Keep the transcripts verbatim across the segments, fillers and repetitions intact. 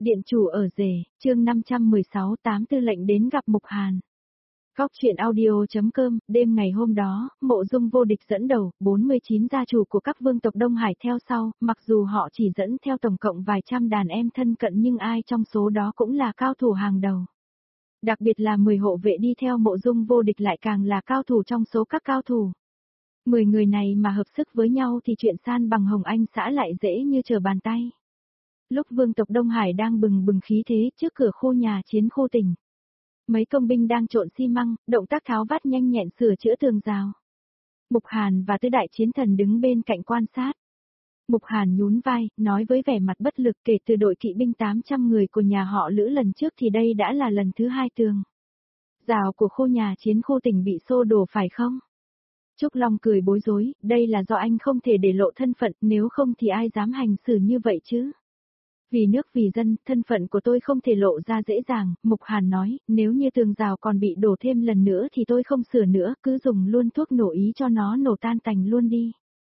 Điện chủ ở rể, chương năm trăm mười sáu tám tư lệnh đến gặp Mục Hàn. Góc truyện audio.com, đêm ngày hôm đó, Mộ Dung Vô Địch dẫn đầu, bốn mươi chín gia chủ của các vương tộc Đông Hải theo sau, mặc dù họ chỉ dẫn theo tổng cộng vài trăm đàn em thân cận nhưng ai trong số đó cũng là cao thủ hàng đầu. Đặc biệt là mười hộ vệ đi theo Mộ Dung Vô Địch lại càng là cao thủ trong số các cao thủ. mười người này mà hợp sức với nhau thì chuyện san bằng Hồng Anh xã lại dễ như trở bàn tay. Lúc vương tộc Đông Hải đang bừng bừng khí thế trước cửa khu nhà chiến khu tỉnh. Mấy công binh đang trộn xi măng, động tác tháo vát nhanh nhẹn sửa chữa tường rào. Mục Hàn và tứ đại chiến thần đứng bên cạnh quan sát. Mục Hàn nhún vai, nói với vẻ mặt bất lực, kể từ đội kỵ binh tám trăm người của nhà họ Lữ lần trước thì đây đã là lần thứ hai tường rào của khu nhà chiến khu tỉnh bị xô đổ phải không? Trúc Long cười bối rối, đây là do anh không thể để lộ thân phận, nếu không thì ai dám hành xử như vậy chứ? Vì nước vì dân, thân phận của tôi không thể lộ ra dễ dàng, Mục Hàn nói, nếu như tường rào còn bị đổ thêm lần nữa thì tôi không sửa nữa, cứ dùng luôn thuốc nổ ý cho nó nổ tan tành luôn đi.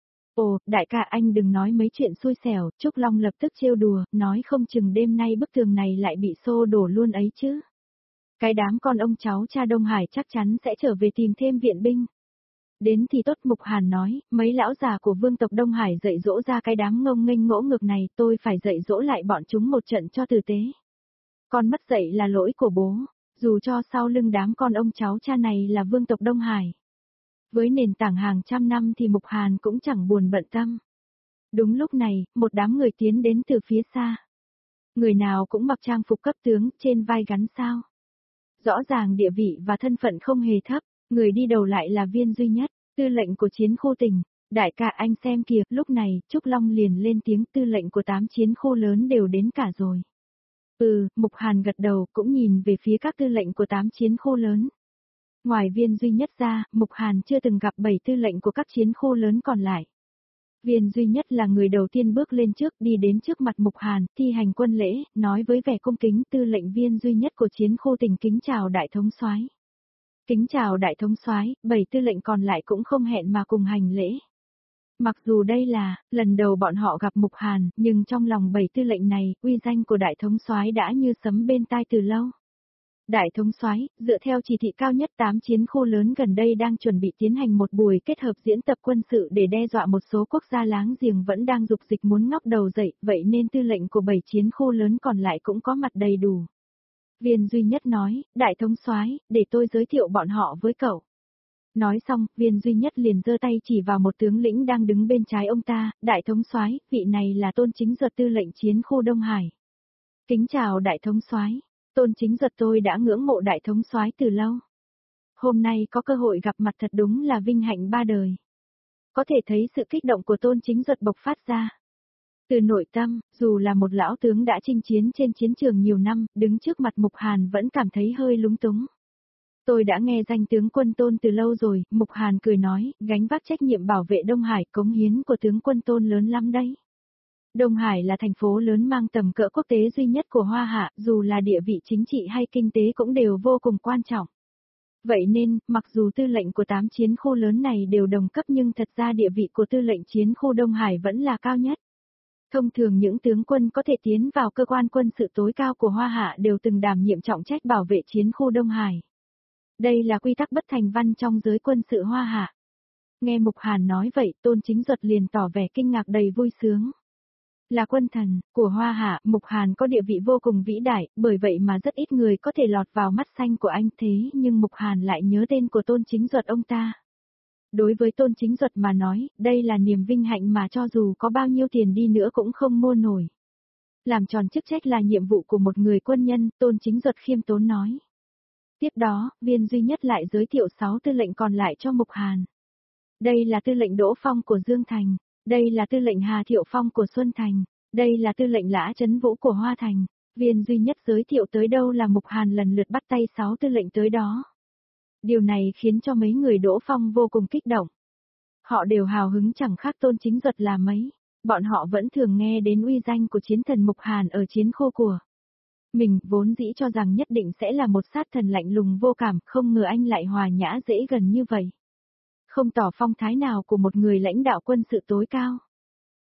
Ồ, đại ca anh đừng nói mấy chuyện xui xẻo, Trúc Long lập tức trêu đùa, nói không chừng đêm nay bức tường này lại bị xô đổ luôn ấy chứ. Cái đám con ông cháu cha Đông Hải chắc chắn sẽ trở về tìm thêm viện binh. Đến thì tốt, Mục Hàn nói, mấy lão già của vương tộc Đông Hải dạy dỗ ra cái đám ngông nghênh ngỗ ngược này, tôi phải dạy dỗ lại bọn chúng một trận cho tử tế. Con mất dạy là lỗi của bố, dù cho sau lưng đám con ông cháu cha này là vương tộc Đông Hải. Với nền tảng hàng trăm năm thì Mục Hàn cũng chẳng buồn bận tâm. Đúng lúc này, một đám người tiến đến từ phía xa. Người nào cũng mặc trang phục cấp tướng, trên vai gắn sao. Rõ ràng địa vị và thân phận không hề thấp, người đi đầu lại là Viên Duy Nhất. Tư lệnh của chiến khu tỉnh, đại ca anh xem kìa, lúc này, Trúc Long liền lên tiếng, tư lệnh của tám chiến khu lớn đều đến cả rồi. Ừ, Mục Hàn gật đầu, cũng nhìn về phía các tư lệnh của tám chiến khu lớn. Ngoài Viên Duy Nhất ra, Mục Hàn chưa từng gặp bảy tư lệnh của các chiến khu lớn còn lại. Viên Duy Nhất là người đầu tiên bước lên trước, đi đến trước mặt Mục Hàn, thi hành quân lễ, nói với vẻ cung kính, tư lệnh Viên Duy Nhất của chiến khu tỉnh kính chào đại thống soái. Kính chào đại thống soái, bảy tư lệnh còn lại cũng không hẹn mà cùng hành lễ. Mặc dù đây là lần đầu bọn họ gặp Mục Hàn, nhưng trong lòng bảy tư lệnh này, uy danh của đại thống soái đã như sấm bên tai từ lâu. Đại thống soái, dựa theo chỉ thị cao nhất tám chiến khu lớn gần đây đang chuẩn bị tiến hành một buổi kết hợp diễn tập quân sự để đe dọa một số quốc gia láng giềng vẫn đang dục dịch muốn ngóc đầu dậy, vậy nên tư lệnh của bảy chiến khu lớn còn lại cũng có mặt đầy đủ. Viên Duy Nhất nói, đại thống soái, để tôi giới thiệu bọn họ với cậu. Nói xong, Viên Duy Nhất liền giơ tay chỉ vào một tướng lĩnh đang đứng bên trái ông ta, đại thống soái, vị này là Tôn Chính Duật, tư lệnh chiến khu Đông Hải. Kính chào đại thống soái, Tôn Chính Duật, tôi đã ngưỡng mộ đại thống soái từ lâu. Hôm nay có cơ hội gặp mặt thật đúng là vinh hạnh ba đời. Có thể thấy sự kích động của Tôn Chính Duật bộc phát ra. Từ nội tâm, dù là một lão tướng đã chinh chiến trên chiến trường nhiều năm, đứng trước mặt Mục Hàn vẫn cảm thấy hơi lúng túng. Tôi đã nghe danh tướng quân Tôn từ lâu rồi, Mục Hàn cười nói, gánh vác trách nhiệm bảo vệ Đông Hải, cống hiến của tướng quân Tôn lớn lắm đấy. Đông Hải là thành phố lớn mang tầm cỡ quốc tế duy nhất của Hoa Hạ, dù là địa vị chính trị hay kinh tế cũng đều vô cùng quan trọng. Vậy nên, mặc dù tư lệnh của tám chiến khu lớn này đều đồng cấp nhưng thật ra địa vị của tư lệnh chiến khu Đông Hải vẫn là cao nhất. Thông thường những tướng quân có thể tiến vào cơ quan quân sự tối cao của Hoa Hạ đều từng đảm nhiệm trọng trách bảo vệ chiến khu Đông Hải. Đây là quy tắc bất thành văn trong giới quân sự Hoa Hạ. Nghe Mục Hàn nói vậy, Tôn Chính Duật liền tỏ vẻ kinh ngạc đầy vui sướng. Là quân thần của Hoa Hạ, Mục Hàn có địa vị vô cùng vĩ đại, bởi vậy mà rất ít người có thể lọt vào mắt xanh của anh, thế nhưng Mục Hàn lại nhớ tên của Tôn Chính Duật ông ta. Đối với Tôn Chính Duật mà nói, đây là niềm vinh hạnh mà cho dù có bao nhiêu tiền đi nữa cũng không mua nổi. Làm tròn chức trách là nhiệm vụ của một người quân nhân, Tôn Chính Duật khiêm tốn nói. Tiếp đó, Viên Duy Nhất lại giới thiệu sáu tư lệnh còn lại cho Mục Hàn. Đây là tư lệnh Đỗ Phong của Dương Thành, đây là tư lệnh Hà Thiệu Phong của Xuân Thành, đây là tư lệnh Lã Trấn Vũ của Hoa Thành. Viên Duy Nhất giới thiệu tới đâu là Mục Hàn lần lượt bắt tay sáu tư lệnh tới đó. Điều này khiến cho mấy người Đỗ Phong vô cùng kích động. Họ đều hào hứng chẳng khác Tôn Chính Duật là mấy. Bọn họ vẫn thường nghe đến uy danh của chiến thần Mục Hàn ở chiến khu của mình, vốn dĩ cho rằng nhất định sẽ là một sát thần lạnh lùng vô cảm, không ngờ anh lại hòa nhã dễ gần như vậy. Không tỏ phong thái nào của một người lãnh đạo quân sự tối cao.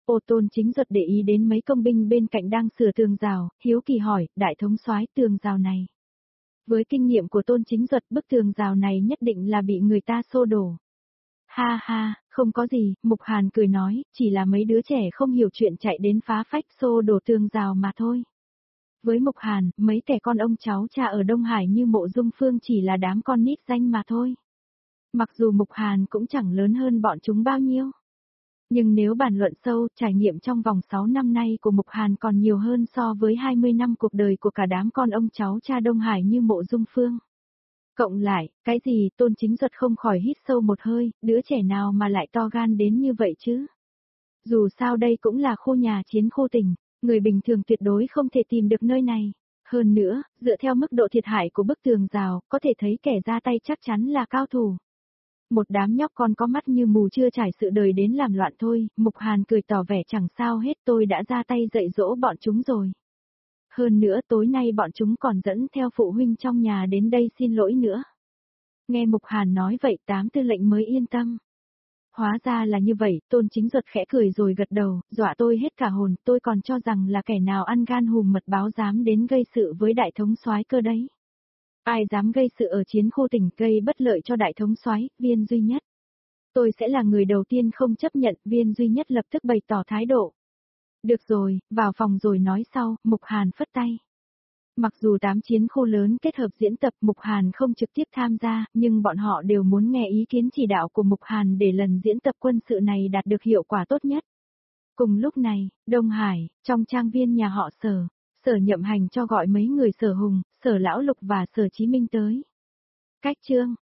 Ô Tôn Chính Duật để ý đến mấy công binh bên cạnh đang sửa tường rào, hiếu kỳ hỏi, đại thống soái tường rào này. Với kinh nghiệm của Tôn Chính Duật, bức tường rào này nhất định là bị người ta xô đổ. Ha ha, không có gì, Mục Hàn cười nói, chỉ là mấy đứa trẻ không hiểu chuyện chạy đến phá phách xô đổ tường rào mà thôi. Với Mục Hàn, mấy kẻ con ông cháu cha ở Đông Hải như Mộ Dung Phương chỉ là đám con nít danh mà thôi. Mặc dù Mục Hàn cũng chẳng lớn hơn bọn chúng bao nhiêu. Nhưng nếu bàn luận sâu, trải nghiệm trong vòng sáu năm nay của Mục Hàn còn nhiều hơn so với hai mươi năm cuộc đời của cả đám con ông cháu cha Đông Hải như Mộ Dung Phương. Cộng lại, cái gì, Tôn Chính Duật không khỏi hít sâu một hơi, đứa trẻ nào mà lại to gan đến như vậy chứ? Dù sao đây cũng là khu nhà chiến khu tỉnh, người bình thường tuyệt đối không thể tìm được nơi này. Hơn nữa, dựa theo mức độ thiệt hại của bức tường rào, có thể thấy kẻ ra tay chắc chắn là cao thủ. Một đám nhóc con có mắt như mù chưa trải sự đời đến làm loạn thôi, Mục Hàn cười tỏ vẻ chẳng sao hết, tôi đã ra tay dạy dỗ bọn chúng rồi. Hơn nữa tối nay bọn chúng còn dẫn theo phụ huynh trong nhà đến đây xin lỗi nữa. Nghe Mục Hàn nói vậy tám tư lệnh mới yên tâm. Hóa ra là như vậy, Tôn Chính Duật khẽ cười rồi gật đầu, dọa tôi hết cả hồn, tôi còn cho rằng là kẻ nào ăn gan hùm mật báo dám đến gây sự với đại thống soái cơ đấy. Ai dám gây sự ở chiến khu tỉnh gây bất lợi cho đại thống soái, Viên Duy Nhất. Tôi sẽ là người đầu tiên không chấp nhận, Viên Duy Nhất lập tức bày tỏ thái độ. Được rồi, vào phòng rồi nói sau, Mục Hàn phất tay. Mặc dù tám chiến khu lớn kết hợp diễn tập Mục Hàn không trực tiếp tham gia, nhưng bọn họ đều muốn nghe ý kiến chỉ đạo của Mục Hàn để lần diễn tập quân sự này đạt được hiệu quả tốt nhất. Cùng lúc này, Đông Hải, trong trang viên nhà họ Sở, Sở Nhậm Hành cho gọi mấy người Sở Hùng, Sở Lão Lục và Sở Chí Minh tới. Cách chương